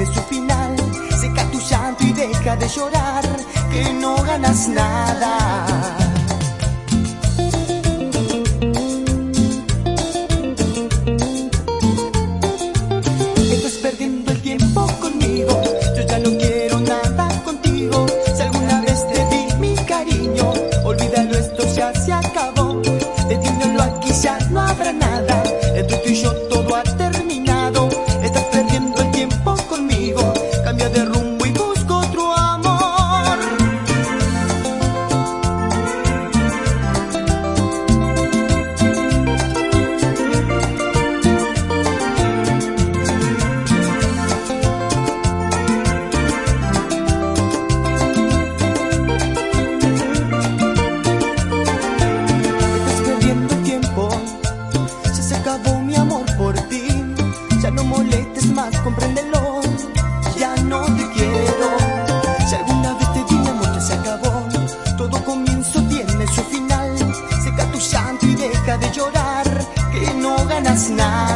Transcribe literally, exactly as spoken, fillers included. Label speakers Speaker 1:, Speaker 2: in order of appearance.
Speaker 1: su final. Seca tu llanto y deja de llorar, que no ganas nada. Estás perdiendo el tiempo conmigo, yo ya no quiero nada contigo. Si alguna vez te di mi cariño, olvídalo, esto ya se acabó. Detiéndolo aquí, ya no habrá nada. Entre tú y yo todo ha terminado. Estás perdiendo el tiempo conmigo, cambia de rumbo y busco otro amor. Estás perdiendo el tiempo, ya se acabó mi amor por ti. Ya no molestes más, compréndelo, ya no te quiero. Si alguna vez te di mi amor, ya se acabó. Todo comienzo tiene su final. Seca tu llanto y deja de llorar, que no ganas nada.